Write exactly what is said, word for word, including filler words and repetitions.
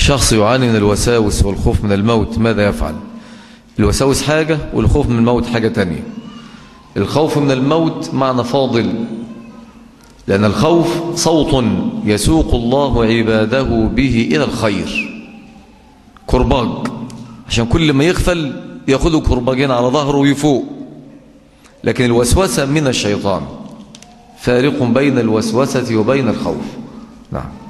شخص يعاني من الوساوس والخوف من الموت، ماذا يفعل؟ الوساوس حاجة والخوف من الموت حاجة تانية. الخوف من الموت معنى فاضل، لأن الخوف صوت يسوق الله عباده به إلى الخير، كرباج، عشان كل ما يغفل يأخذوا كرباجين على ظهره ويفوق. لكن الوسوسة من الشيطان، فارق بين الوسوسة وبين الخوف. نعم.